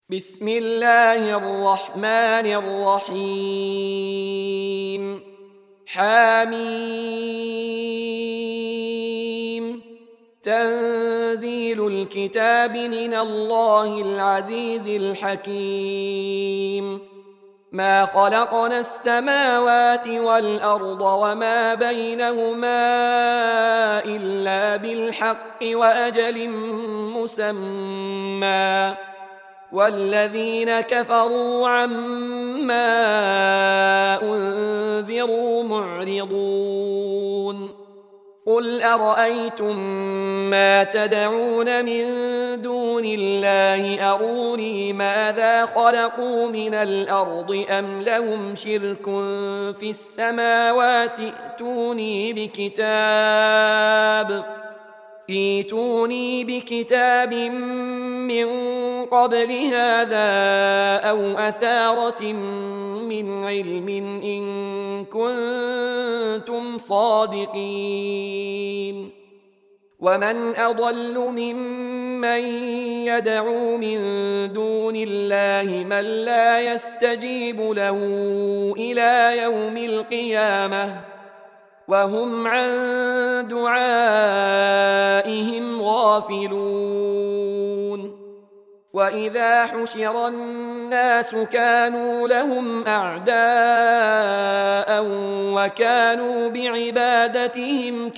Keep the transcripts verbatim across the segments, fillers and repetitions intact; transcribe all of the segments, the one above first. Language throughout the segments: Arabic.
بسم الله الرحمن الرحيم حميم تنزيل الكتاب من الله العزيز الحكيم ما خلقنا السماوات والأرض وما بينهما إلا بالحق وأجل مسمى والذين كفروا عما أنذروا معرضون قل أرأيتم ما تدعون من دون الله أروني ماذا خلقوا من الأرض أم لهم شرك في السماوات ائتوني بكتاب ائتوني بكتاب من قبل هذا أو أثارة من علم إن كنتم صادقين ومن أضل ممن يدعو من دون الله من لا يستجيب له إلى يوم القيامة وهم عن دعائهم غافلون وإذا حشر الناس كانوا لهم أعداء وكانوا بعبادتهم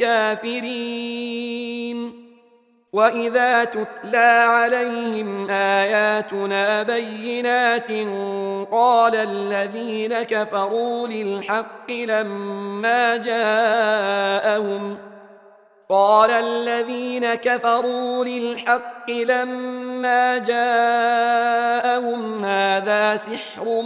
كافرين وإذا تتلى عليهم آياتنا بينات قال الذين كفروا للحق لما جاءهم قال الذين كفروا للحق لما جاءهم هذا سحر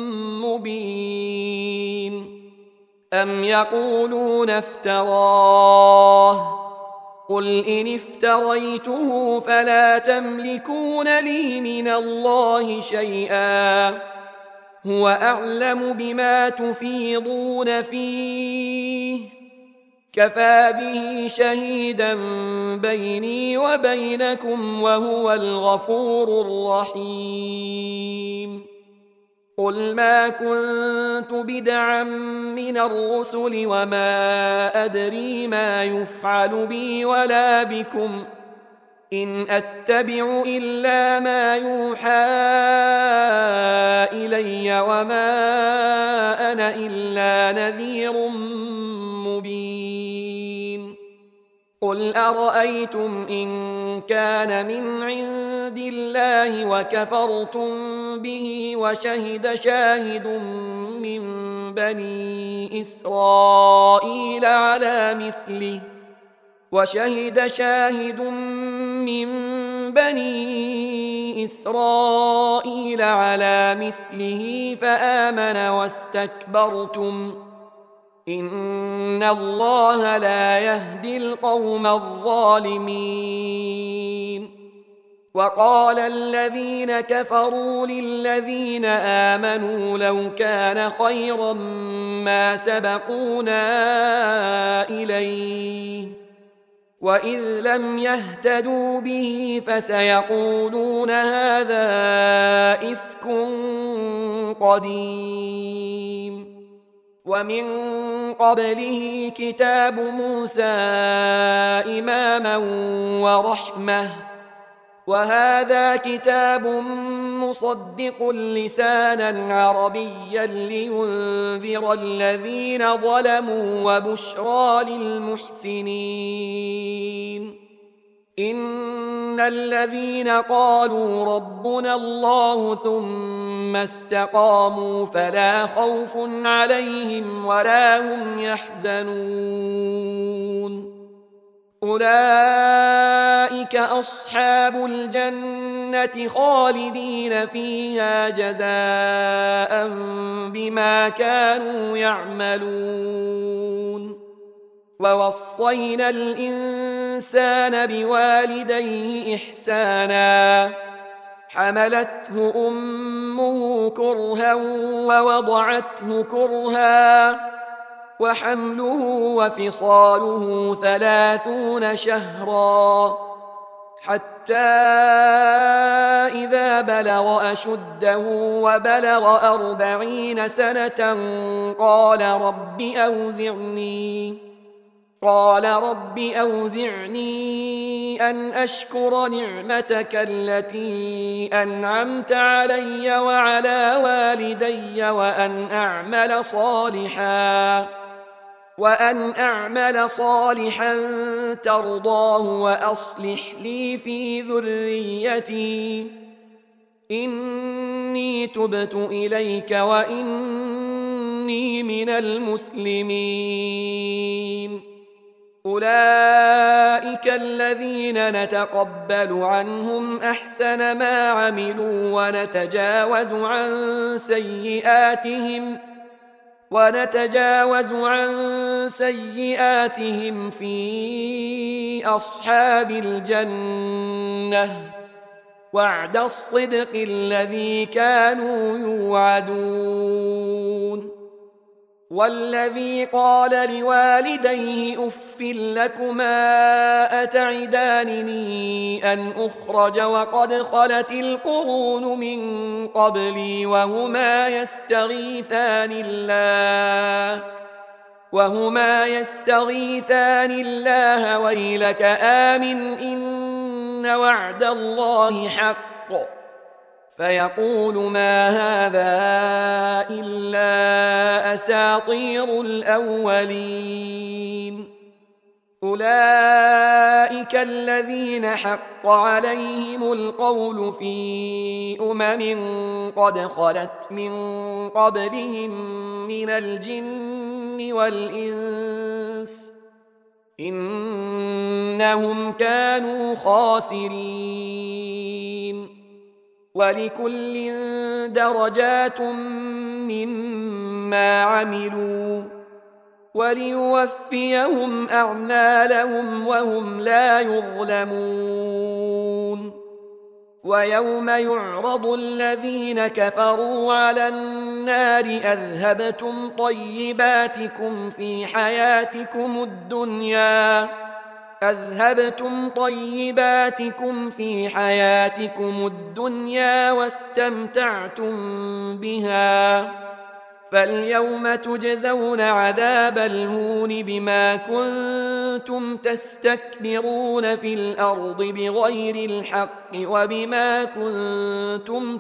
مبين أم يقولون افتراه قل إن افتريته فلا تملكون لي من الله شيئا هو أعلم بما تفيضون فيه كفى به شهيدا بيني وبينكم وهو الغفور الرحيم قل ما كنت بدعا من الرسل وما أدري ما يفعل بي ولا بكم إن أتبع إلا ما يوحى إلي وما أنا إلا نذير مبين قل أرأيتم إن كان من عند الله وكفرتم به وشهد شاهد من بني إسرائيل على مثله وشهد شاهد من بني إسرائيل على مثله فآمن واستكبرتم إن الله لا يهدي القوم الظالمين وقال الذين كفروا للذين آمنوا لو كان خيرا ما سبقونا إليه وإذ لم يهتدوا به فسيقولون هذا إفك قديم ومن قبله كتاب موسى إماما ورحمة وهذا كتاب مصدق لسانا عربيا لينذر الذين ظلموا وبشرى للمحسنين إن الذين قالوا ربنا الله ثم استقاموا فلا خوف عليهم ولا هم يحزنون أولئك أصحاب الجنة خالدين فيها جزاء بما كانوا يعملون ووصينا الإنسان بوالديه إحسانا حملته أمه كرها ووضعته كرها وحمله وفصاله ثلاثون شهرا حتى إذا بلغ أشده وبلغ أربعين سنة قال رب أوزعني قال رب أوزعني أن أشكر نعمتك التي أنعمت علي وعلى والدي وأن أعمل صالحا وأن أعمل صالحا ترضاه وأصلح لي في ذريتي إني تبت إليك وإني من المسلمين أولئك الذين نتقبل عنهم أحسن ما عملوا ونتجاوز عن سيئاتهم ونتجاوز عن سيئاتهم في أصحاب الجنة وعد الصدق الذي كانوا يوعدون والذي قال لوالديه أف لكما أتعدانني أن أخرج وقد خلت القرون من قبلي وهما يستغيثان الله وهما يستغيثان الله ويلك آمن إن وعد الله حق فيقول ما هذا إلا أساطير الأولين أولئك الذين حق عليهم القول في أمم قد خلت من قبلهم من الجن والإنس إنهم كانوا خاسرين ولكل درجات مما عملوا وليوفيهم أعمالهم وهم لا يظلمون ويوم يعرض الذين كفروا على النار أذهبتم طيباتكم في حياتكم الدنيا أذهبتم طيباتكم في حياتكم الدنيا واستمتعتم بها فاليوم تجزون عذاب الهون بما كنتم تستكبرون في الأرض بغير الحق وبما كنتم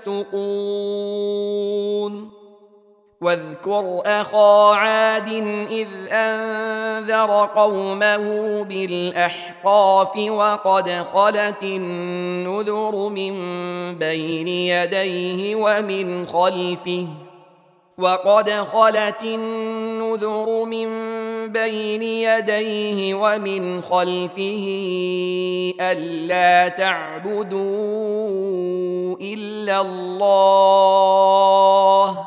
تفسقون واذكر أخا عاد إذ أنذر قومه بالأحقاف وقد خلت النذر من بين يديه ومن خلفه وقد خلت النذر من بين يديه ومن خلفه ألا تعبدوا إلا الله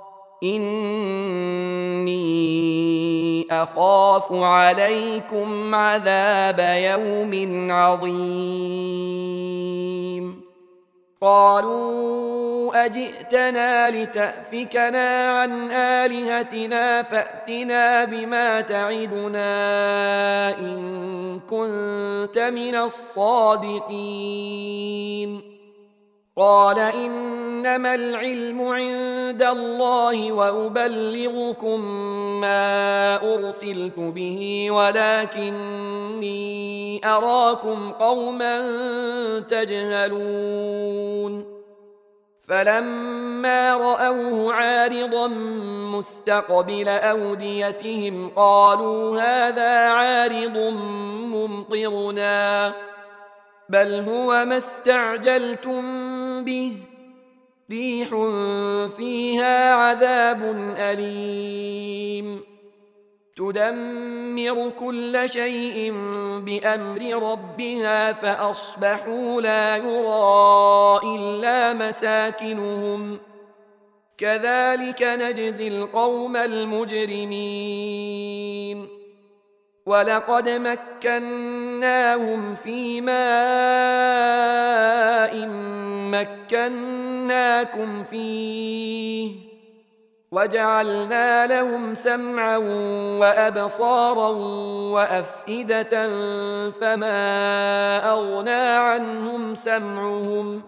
إني أخاف عليكم عذاب يوم عظيم قالوا أجئتنا لتأفكنا عن آلهتنا فأتنا بما تعدنا إن كنت من الصادقين قال إنما العلم عند الله وأبلغكم ما أرسلت به ولكني أراكم قوما تجهلون فلما رأوه عارضا مستقبل أوديتهم قالوا هذا عارض ممطرنا بل هو ما استعجلتم به ريح فيها عذاب أليم تدمر كل شيء بأمر ربها فأصبحوا لا يرى إلا مساكنهم كذلك نجزي القوم المجرمين ولقد مكناهم في ماء مكناكم فيه وجعلنا لهم سمعا وأبصارا وأفئدة فما أغنى عنهم سمعهم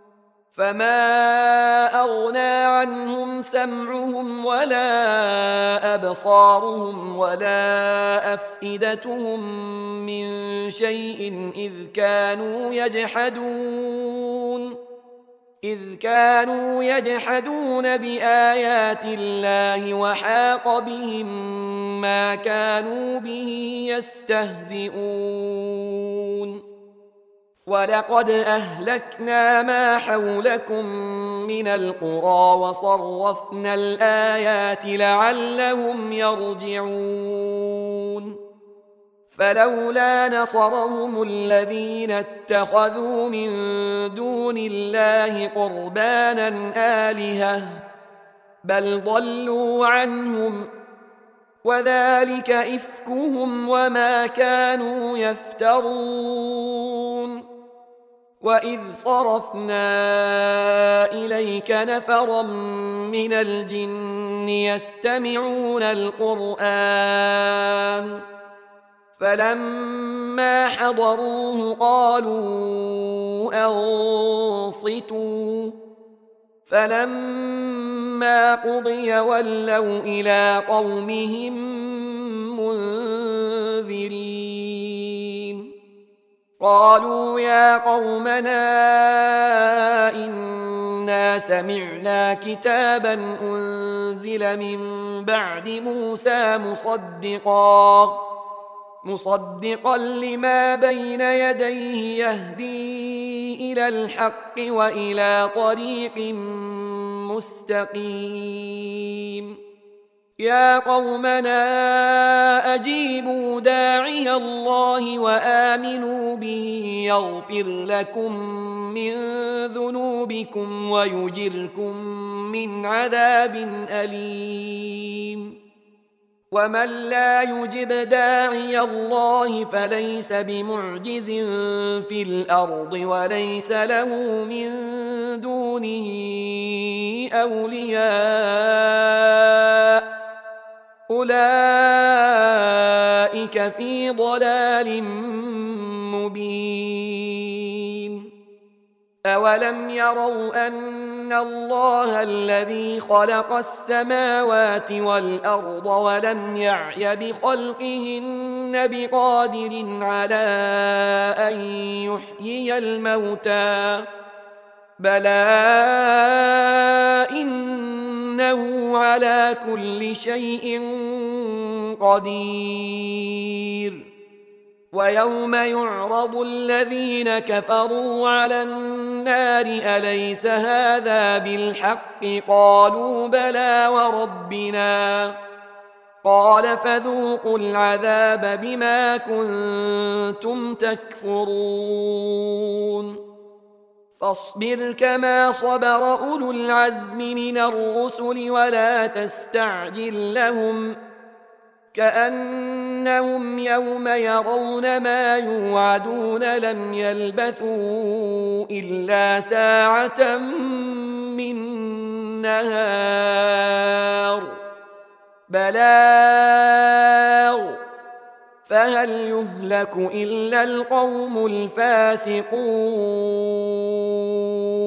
فما أغنى عنهم سمعهم ولا أبصارهم ولا أفئدتهم من شيء إذ كانوا يجحدون إذ كانوا يجحدون بآيات الله وحاق بهم ما كانوا به يستهزئون ولقد أهلكنا ما حولكم من القرى وصرفنا الآيات لعلهم يرجعون فلولا نصرهم الذين اتخذوا من دون الله قربانا آلهة بل ضلوا عنهم وذلك إفكهم وما كانوا يفترون وإذ صرفنا إليك نفرا من الجن يستمعون القرآن فلما حضروه قالوا أنصتوا فلما قضي ولوا إلى قومهم منذرين قالوا يا قومنا إنا سمعنا كتابا أنزل من بعد موسى مصدقا مصدقا لما بين يديه يهدي إلى الحق وإلى طريق مستقيم يا قومنا أجيبوا داعي الله وآمنوا به يغفر لكم من ذنوبكم ويجركم من عذاب أليم ومن لا يجب داعي الله فليس بمعجز في الأرض وليس له من دونه أولياء أولئك في ضلال مبين أولم يروا أن الله الذي خلق السماوات والأرض ولم يعي بخلقهن بقادر على أن يحيي الموتى بلى إنه على كل شيء قدير ويوم يعرض الذين كفروا على النار أليس هذا بالحق قالوا بلى وربنا قال فذوقوا العذاب بما كنتم تكفرون فاصبر كما صبر أولو العزم من الرسل ولا تستعجل لهم كأنهم يوم يرون ما يوعدون لم يلبثوا إلا ساعة من نهار بلاغ فهل يهلك إلا القوم الفاسقون